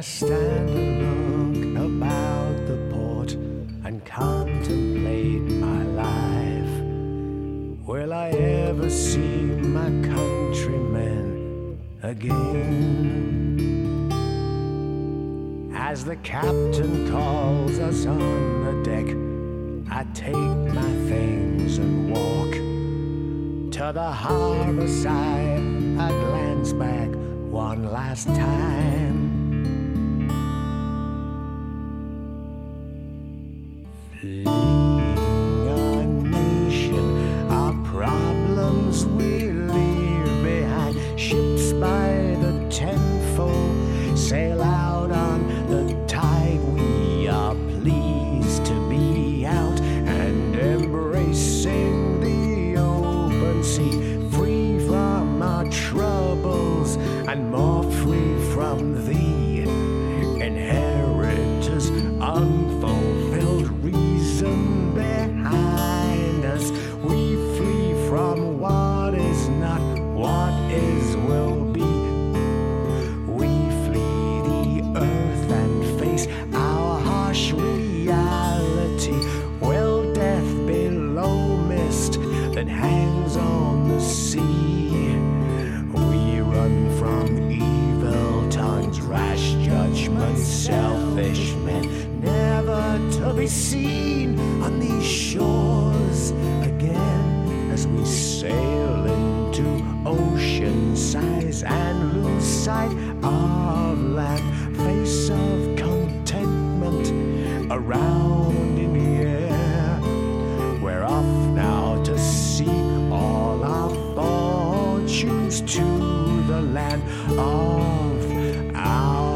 stand and look about the port and contemplate my life, will I ever see my countrymen again? As the captain calls us on the deck, I take my things and walk to the harbor side. I glance back one last time. Fleeing our nation, our problems we leave behind. Ships by the tenfold sail out on the tide. We are pleased to be out and embracing the open sea, free from our troubles and more free from thee. Inheritors, unfulfilled reason behind us. We flee from what is not, what is will be. We flee the earth and face our harsh reality. Will death below mist that hangs on the sea? We run from evil tongues, rash judgments, selfish men, never to be seen on these shores again. As we sail into ocean sighs and lose sight of land, face of contentment around in the air. We're off now to seek all our fortunes to the land of our